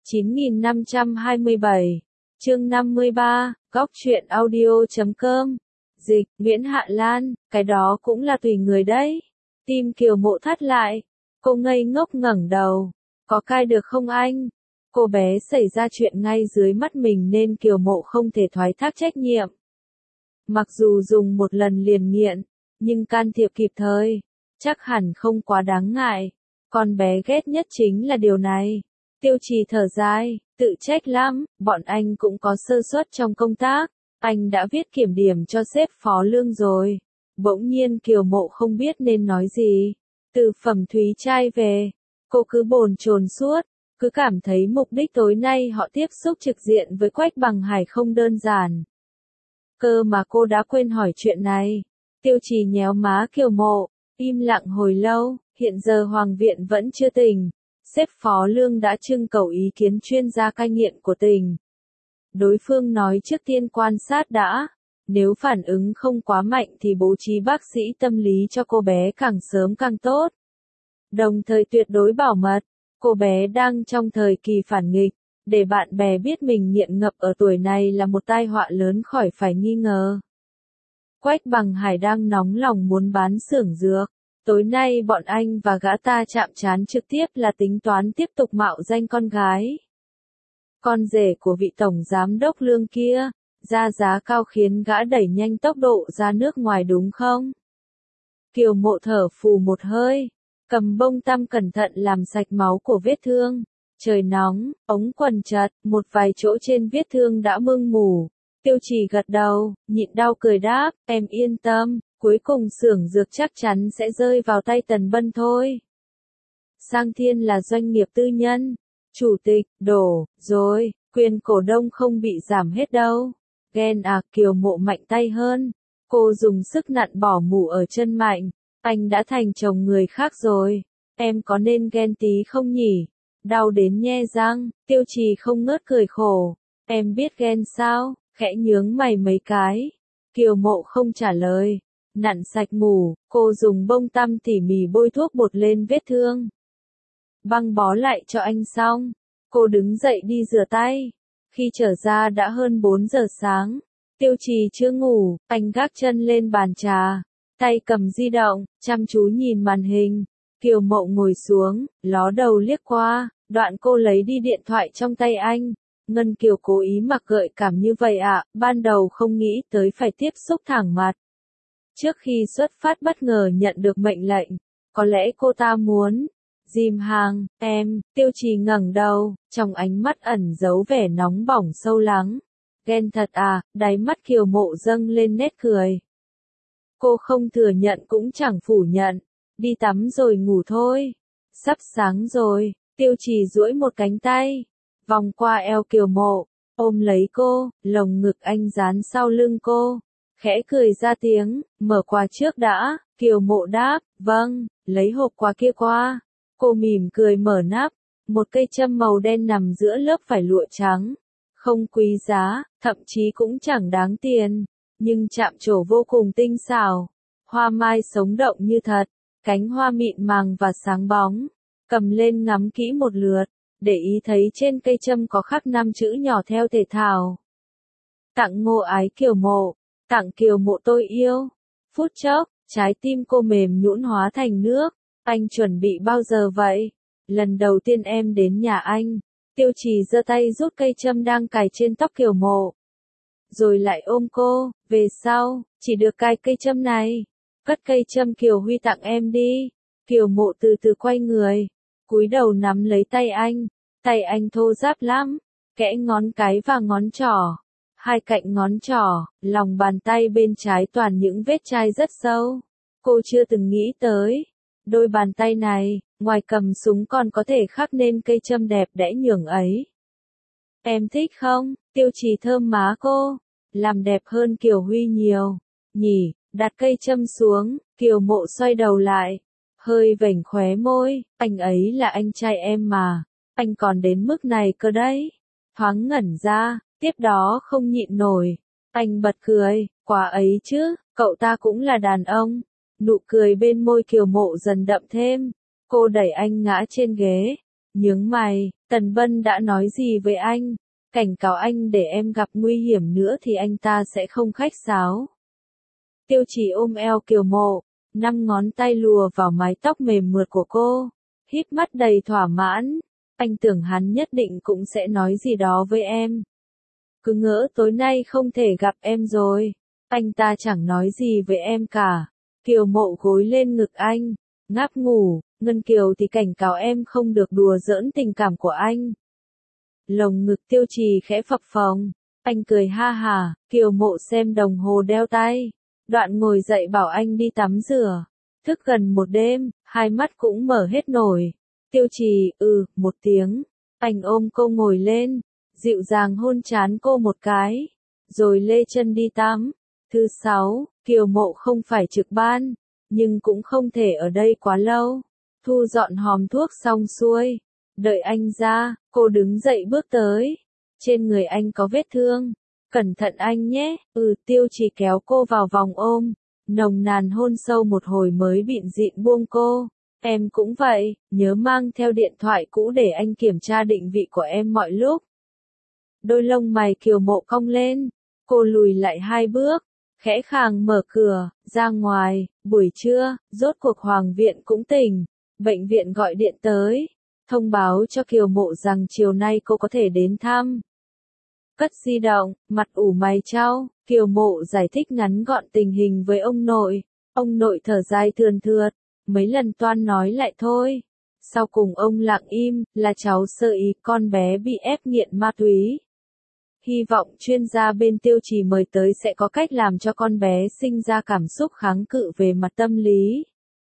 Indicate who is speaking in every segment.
Speaker 1: 9527, chương 53, góc truyện audio.com. Dịch, Nguyễn Hạ Lan, cái đó cũng là tùy người đấy. Tim Kiều Mộ thắt lại. Cô ngây ngốc ngẩng đầu. Có cai được không anh? Cô bé xảy ra chuyện ngay dưới mắt mình nên Kiều Mộ không thể thoái thác trách nhiệm. Mặc dù dùng một lần liền nghiện, nhưng can thiệp kịp thời, chắc hẳn không quá đáng ngại. Con bé ghét nhất chính là điều này. Tiêu Trì thở dài, tự trách lắm, bọn anh cũng có sơ suất trong công tác. Anh đã viết kiểm điểm cho sếp Phó Lương rồi. Bỗng nhiên Kiều Mộ không biết nên nói gì. Từ Phẩm Thúy trai về, cô cứ bồn chồn suốt, cứ cảm thấy mục đích tối nay họ tiếp xúc trực diện với Quách Bằng Hải không đơn giản. Cơ mà cô đã quên hỏi chuyện này. Tiêu Trì nhéo má Kiều Mộ, im lặng hồi lâu, hiện giờ Hoàng viện vẫn chưa tỉnh. Sếp Phó Lương đã trưng cầu ý kiến chuyên gia cai nghiện của tỉnh. Đối phương nói trước tiên quan sát đã, nếu phản ứng không quá mạnh thì bố trí bác sĩ tâm lý cho cô bé càng sớm càng tốt. Đồng thời tuyệt đối bảo mật, cô bé đang trong thời kỳ phản nghịch, để bạn bè biết mình nghiện ngập ở tuổi này là một tai họa lớn khỏi phải nghi ngờ. Quách Bằng Hải đang nóng lòng muốn bán xưởng dược. Tối nay bọn anh và gã ta chạm trán trực tiếp là tính toán tiếp tục mạo danh con gái. Con rể của vị tổng giám đốc Lương kia, ra giá cao khiến gã đẩy nhanh tốc độ ra nước ngoài đúng không? Kiều Mộ thở phù một hơi, cầm bông tăm cẩn thận làm sạch máu của vết thương. Trời nóng, ống quần chật, một vài chỗ trên vết thương đã mưng mủ. Tiêu Trì gật đầu, nhịn đau cười đáp, em yên tâm, cuối cùng xưởng dược chắc chắn sẽ rơi vào tay Tần Bân thôi. Sang Thiên là doanh nghiệp tư nhân. Chủ tịch, đổ, rồi, quyền cổ đông không bị giảm hết đâu. Ghen à, Kiều Mộ mạnh tay hơn. Cô dùng sức nặn bỏ mủ ở chân Mạnh. Anh đã thành chồng người khác rồi. Em có nên ghen tí không nhỉ? Đau đến nhe răng, Tiêu Trì không ngớt cười khổ. Em biết ghen sao? Khẽ nhướng mày mấy cái. Kiều Mộ không trả lời. Nặn sạch mủ, cô dùng bông tăm tỉ mỉ bôi thuốc bột lên vết thương. Băng bó lại cho anh xong, cô đứng dậy đi rửa tay. Khi trở ra đã hơn 4 giờ sáng. Tiêu Trì chưa ngủ, anh gác chân lên bàn trà, tay cầm di động, chăm chú nhìn màn hình. Kiều Mộ ngồi xuống, ló đầu liếc qua, đoạn cô lấy đi điện thoại trong tay anh. Ngân Kiều cố ý mặc gợi cảm như vậy ạ, ban đầu không nghĩ tới phải tiếp xúc thẳng mặt. Trước khi xuất phát bất ngờ nhận được mệnh lệnh, có lẽ cô ta muốn dìm hàng, em. Tiêu Trì ngẩng đầu, trong ánh mắt ẩn giấu vẻ nóng bỏng sâu lắng. Ghen thật à, đáy mắt Kiều Mộ dâng lên nét cười. Cô không thừa nhận cũng chẳng phủ nhận, đi tắm rồi ngủ thôi. Sắp sáng rồi, Tiêu Trì duỗi một cánh tay, vòng qua eo Kiều Mộ, ôm lấy cô, lồng ngực anh dán sau lưng cô. Khẽ cười ra tiếng, mở quà trước đã. Kiều Mộ đáp, vâng, lấy hộp quà kia qua. Cô mỉm cười mở nắp, một cây châm màu đen nằm giữa lớp vải lụa trắng. Không quý giá, thậm chí cũng chẳng đáng tiền, nhưng chạm trổ vô cùng tinh xảo. Hoa mai sống động như thật, cánh hoa mịn màng và sáng bóng. Cầm lên ngắm kỹ một lượt, để ý thấy trên cây châm có khắc 5 chữ nhỏ theo thể thao. Tặng Ngô Ái Kiều Mộ, tặng Kiều Mộ tôi yêu. Phút chốc, trái tim cô mềm nhũn hóa thành nước. Anh chuẩn bị bao giờ vậy? Lần đầu tiên em đến nhà anh. Tiêu Trì giơ tay rút cây châm đang cài trên tóc Kiều Mộ. Rồi lại ôm cô, về sau, chỉ được cài cây châm này. Cất cây châm Kiều Huy tặng em đi. Kiều Mộ từ từ quay người, cúi đầu nắm lấy tay anh. Tay anh thô ráp lắm, kẽ ngón cái và ngón trỏ. Hai cạnh ngón trỏ, lòng bàn tay bên trái toàn những vết chai rất sâu. Cô chưa từng nghĩ tới. Đôi bàn tay này, ngoài cầm súng còn có thể khắc nên cây châm đẹp đẽ nhường ấy. Em thích không? Tiêu Trì thơm má cô. Làm đẹp hơn Kiều Huy nhiều. Nhỉ, đặt cây châm xuống, Kiều Mộ xoay đầu lại. Hơi vểnh khóe môi, anh ấy là anh trai em mà. Anh còn đến mức này cơ đấy. Thoáng ngẩn ra, tiếp đó không nhịn nổi. Anh bật cười, quả ấy chứ, cậu ta cũng là đàn ông. Nụ cười bên môi Kiều Mộ dần đậm thêm. Cô đẩy anh ngã trên ghế, nhướng mày, Tần Bân đã nói gì với anh? Cảnh cáo anh để em gặp nguy hiểm nữa thì anh ta sẽ không khách sáo. Tiêu Chỉ ôm eo Kiều Mộ, 5 ngón tay lùa vào mái tóc mềm mượt của cô, híp mắt đầy thỏa mãn. Anh tưởng hắn nhất định cũng sẽ nói gì đó với em. Cứ ngỡ tối nay không thể gặp em rồi. Anh ta chẳng nói gì với em cả. Kiều Mộ gối lên ngực anh, ngáp ngủ. Ngân Kiều thì cảnh cáo em không được đùa giỡn tình cảm của anh. Lồng ngực Tiêu Trì khẽ phập phồng. Anh cười ha hà. Kiều Mộ xem đồng hồ đeo tay. Đoạn ngồi dậy bảo anh đi tắm rửa. Thức gần một đêm, hai mắt cũng mở hết nổi. Tiêu Trì, một tiếng. Anh ôm cô ngồi lên, dịu dàng hôn trán cô một cái, rồi lê chân đi tắm. Thứ 6, Kiều Mộ không phải trực ban, nhưng cũng không thể ở đây quá lâu. Thu dọn hòm thuốc xong xuôi, đợi anh ra, cô đứng dậy bước tới. Trên người anh có vết thương, cẩn thận anh nhé. Tiêu Trì kéo cô vào vòng ôm, nồng nàn hôn sâu một hồi mới bịn dịn buông cô. Em cũng vậy, nhớ mang theo điện thoại cũ để anh kiểm tra định vị của em mọi lúc. Đôi lông mày Kiều Mộ cong lên, cô lùi lại 2 bước, khẽ khàng mở cửa, ra ngoài. Buổi trưa, rốt cuộc Hoàng viện cũng tỉnh, bệnh viện gọi điện tới, thông báo cho Kiều Mộ rằng chiều nay cô có thể đến thăm. Cất di động, mặt ủ mày chau, Kiều Mộ giải thích ngắn gọn tình hình với ông nội. Ông nội thở dài thườn thượt, mấy lần toan nói lại thôi. Sau cùng ông lặng im, là cháu sơ ý con bé bị ép nghiện ma túy. Hy vọng chuyên gia bên Tiêu Trì mời tới sẽ có cách làm cho con bé sinh ra cảm xúc kháng cự về mặt tâm lý.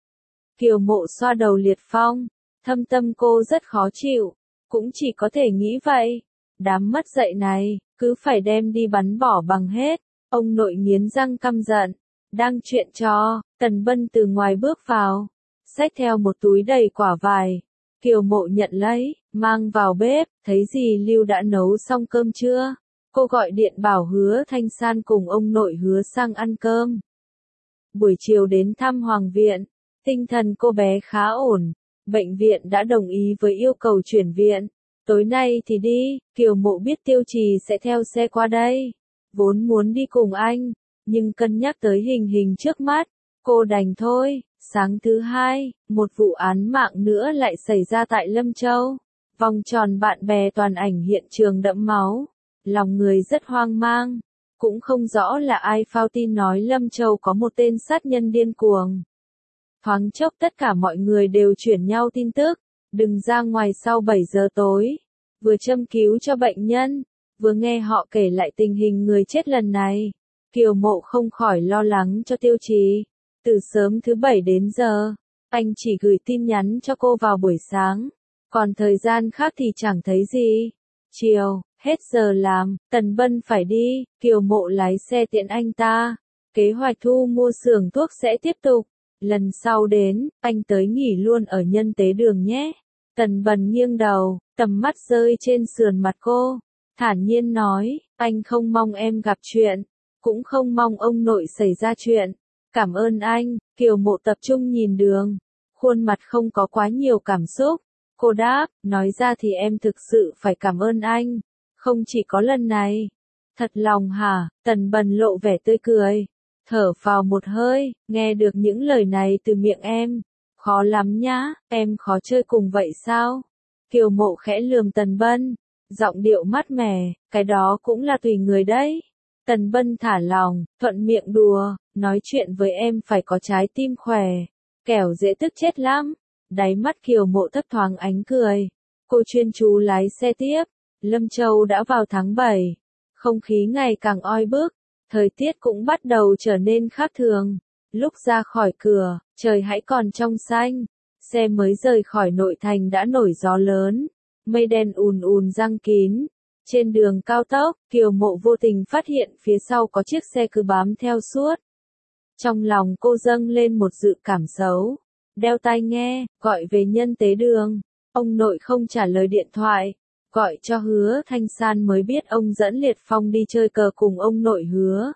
Speaker 1: Kiều Mộ xoa đầu Liệt Phong, thâm tâm cô rất khó chịu, cũng chỉ có thể nghĩ vậy. Đám mất dạy này, cứ phải đem đi bắn bỏ bằng hết. Ông nội nghiến răng căm giận. Đang chuyện trò, Tần Bân từ ngoài bước vào, xách theo một túi đầy quả vải. Kiều Mộ nhận lấy, mang vào bếp, thấy dì Lưu đã nấu xong cơm chưa? Cô gọi điện bảo Hứa Thanh San cùng ông nội Hứa sang ăn cơm. Buổi chiều đến thăm Hoàng viện, tinh thần cô bé khá ổn, bệnh viện đã đồng ý với yêu cầu chuyển viện. Tối nay thì đi, Kiều Mộ biết Tiêu Trì sẽ theo xe qua đây. Vốn muốn đi cùng anh, nhưng cân nhắc tới hình hình trước mắt, cô đành thôi. Sáng thứ 2, một vụ án mạng nữa lại xảy ra tại Lâm Châu. Vòng tròn bạn bè toàn ảnh hiện trường đẫm máu. Lòng người rất hoang mang. Cũng không rõ là ai phao tin nói Lâm Châu có một tên sát nhân điên cuồng. Thoáng chốc tất cả mọi người đều chuyển nhau tin tức. Đừng ra ngoài sau 7 giờ tối. Vừa châm cứu cho bệnh nhân, vừa nghe họ kể lại tình hình người chết lần này. Kiều Mộ không khỏi lo lắng cho Tiêu Trì. Từ sớm thứ 7 đến giờ, anh chỉ gửi tin nhắn cho cô vào buổi sáng. Còn thời gian khác thì chẳng thấy gì. Chiều, hết giờ làm, Tần Bân phải đi, Kiều Mộ lái xe tiện anh ta. Kế hoạch thu mua xưởng thuốc sẽ tiếp tục. Lần sau đến, anh tới nghỉ luôn ở Nhân Tế Đường nhé. Tần Bân nghiêng đầu, tầm mắt rơi trên sườn mặt cô. Thản nhiên nói, anh không mong em gặp chuyện, cũng không mong ông nội xảy ra chuyện. Cảm ơn anh. Kiều Mộ tập trung nhìn đường, khuôn mặt không có quá nhiều cảm xúc. Cô đáp, nói ra thì em thực sự phải cảm ơn anh, không chỉ có lần này. Thật lòng hả? Tần Bân lộ vẻ tươi cười, thở phào một hơi, nghe được những lời này từ miệng em. Khó lắm nhá, em khó chơi cùng vậy sao? Kiều Mộ khẽ lườm Tần Bân, giọng điệu mát mẻ, cái đó cũng là tùy người đấy. Tần Bân thả lòng, thuận miệng đùa, nói chuyện với em phải có trái tim khỏe, kẻo dễ tức chết lắm. Đáy mắt Kiều Mộ thấp thoáng ánh cười. Cô chuyên chú lái xe tiếp. Lâm Châu đã vào tháng 7. Không khí ngày càng oi bức. Thời tiết cũng bắt đầu trở nên khác thường. Lúc ra khỏi cửa, trời hãy còn trong xanh. Xe mới rời khỏi nội thành đã nổi gió lớn. Mây đen ùn ùn giăng kín. Trên đường cao tốc, Kiều Mộ vô tình phát hiện phía sau có chiếc xe cứ bám theo suốt. Trong lòng cô dâng lên một dự cảm xấu. Đeo tai nghe, gọi về Nhân Tế Đường. Ông nội không trả lời điện thoại. Gọi cho Hứa Thanh San mới biết ông dẫn Liệt Phong đi chơi cờ cùng ông nội Hứa.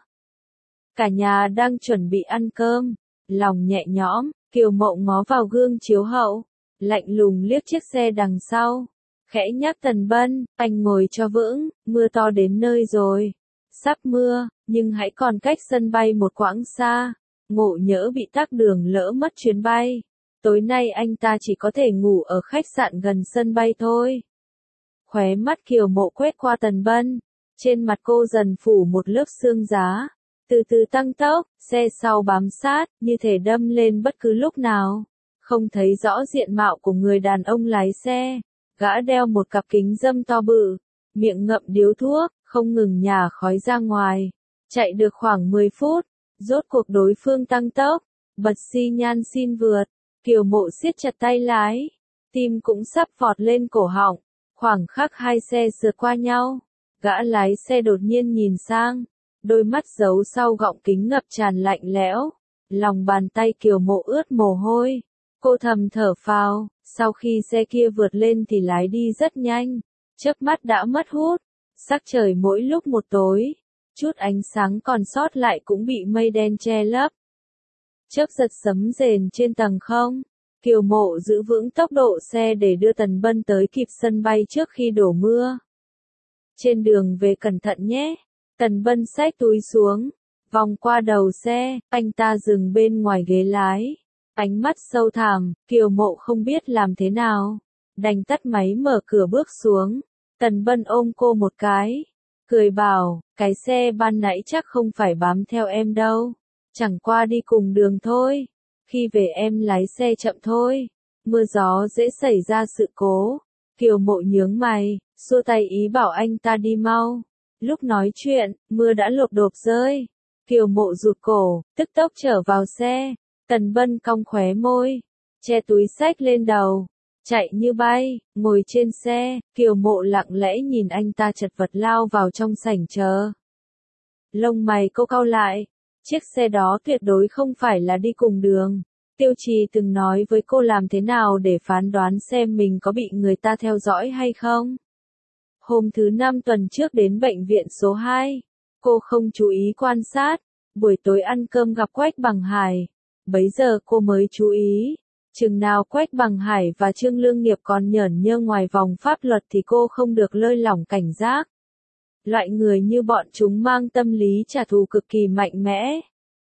Speaker 1: Cả nhà đang chuẩn bị ăn cơm. Lòng nhẹ nhõm, Kiều Mộ ngó vào gương chiếu hậu. Lạnh lùng liếc chiếc xe đằng sau. khẽ nhắc Tần Bân, anh ngồi cho vững, mưa to đến nơi rồi. Sắp mưa, nhưng hãy còn cách sân bay một quãng xa. Ngộ nhỡ bị tắc đường lỡ mất chuyến bay. Tối nay anh ta chỉ có thể ngủ ở khách sạn gần sân bay thôi. Khóe mắt Kiều Mộ quét qua Tần Bân. Trên mặt cô dần phủ một lớp sương giá. Từ từ tăng tốc, xe sau bám sát, như thể đâm lên bất cứ lúc nào. Không thấy rõ diện mạo của người đàn ông lái xe. Gã đeo một cặp kính râm to bự, miệng ngậm điếu thuốc, không ngừng nhả khói ra ngoài. Chạy được khoảng 10 phút, rốt cuộc đối phương tăng tốc, bật xi nhan xin vượt. Kiều Mộ siết chặt tay lái, tim cũng sắp vọt lên cổ họng. Khoảng khắc hai xe sượt qua nhau, gã lái xe đột nhiên nhìn sang, đôi mắt giấu sau gọng kính ngập tràn lạnh lẽo. Lòng bàn tay Kiều Mộ ướt mồ hôi. Cô thầm thở phào, sau khi xe kia vượt lên thì lái đi rất nhanh, chớp mắt đã mất hút. Sắc trời mỗi lúc một tối, chút ánh sáng còn sót lại cũng bị mây đen che lấp. Chớp giật sấm rền trên tầng không, Kiều Mộ giữ vững tốc độ xe để đưa Tần Bân tới kịp sân bay trước khi đổ mưa. Trên đường về cẩn thận nhé. Tần Bân xách túi xuống, vòng qua đầu xe, anh ta dừng bên ngoài ghế lái. Ánh mắt sâu thẳm, Kiều Mộ không biết làm thế nào. Đành tắt máy mở cửa bước xuống. Tần Bân ôm cô một cái. Cười bảo, cái xe ban nãy chắc không phải bám theo em đâu. Chẳng qua đi cùng đường thôi. Khi về em lái xe chậm thôi. Mưa gió dễ xảy ra sự cố. Kiều Mộ nhướng mày, xua tay ý bảo anh ta đi mau. Lúc nói chuyện, mưa đã lộp độp rơi. Kiều Mộ rụt cổ, tức tốc trở vào xe. Tần Bân cong khóe môi, che túi xách lên đầu, chạy như bay. Ngồi trên xe, Kiều Mộ lặng lẽ nhìn anh ta chật vật lao vào trong sảnh chờ. Lông mày cô cau lại, chiếc xe đó tuyệt đối không phải là đi cùng đường. Tiêu Trì từng nói với cô làm thế nào để phán đoán xem mình có bị người ta theo dõi hay không. Hôm thứ 5 tuần trước đến bệnh viện số 2, cô không chú ý quan sát, buổi tối ăn cơm gặp Quách Bằng Hải. Bấy giờ cô mới chú ý, chừng nào Quách Bằng Hải và Trương Lương Nghiệp còn nhởn nhơ ngoài vòng pháp luật thì cô không được lơi lỏng cảnh giác. Loại người như bọn chúng mang tâm lý trả thù cực kỳ mạnh mẽ.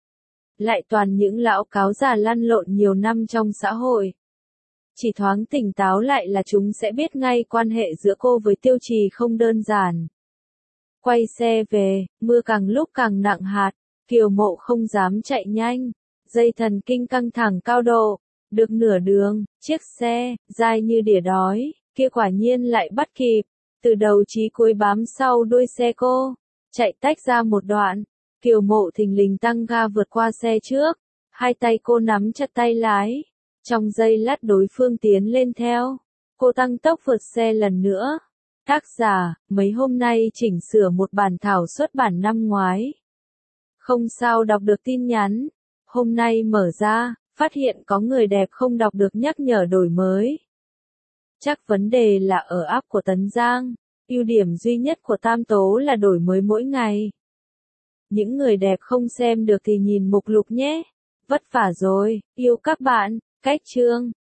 Speaker 1: Lại toàn những lão cáo già lăn lộn nhiều năm trong xã hội. Chỉ thoáng tỉnh táo lại là chúng sẽ biết ngay quan hệ giữa cô với Tiêu Trì không đơn giản. Quay xe về, mưa càng lúc càng nặng hạt, Kiều Mộ không dám chạy nhanh. Dây thần kinh căng thẳng cao độ, được nửa đường, chiếc xe, dai như đỉa đói, kia quả nhiên lại bắt kịp, từ đầu chí cuối bám sau đuôi xe cô, chạy tách ra một đoạn, Kiều Mộ thình lình tăng ga vượt qua xe trước, hai tay cô nắm chặt tay lái, trong giây lát đối phương tiến lên theo, cô tăng tốc vượt xe lần nữa. Tác giả, mấy hôm nay chỉnh sửa một bản thảo xuất bản năm ngoái. Không sao đọc được tin nhắn. Hôm nay mở ra, phát hiện có người đẹp không đọc được nhắc nhở đổi mới. Chắc vấn đề là ở app của Tấn Giang. Ưu điểm duy nhất của Tam Tố là đổi mới mỗi ngày. Những người đẹp không xem được thì nhìn mục lục nhé. Vất vả rồi, yêu các bạn, cách chương.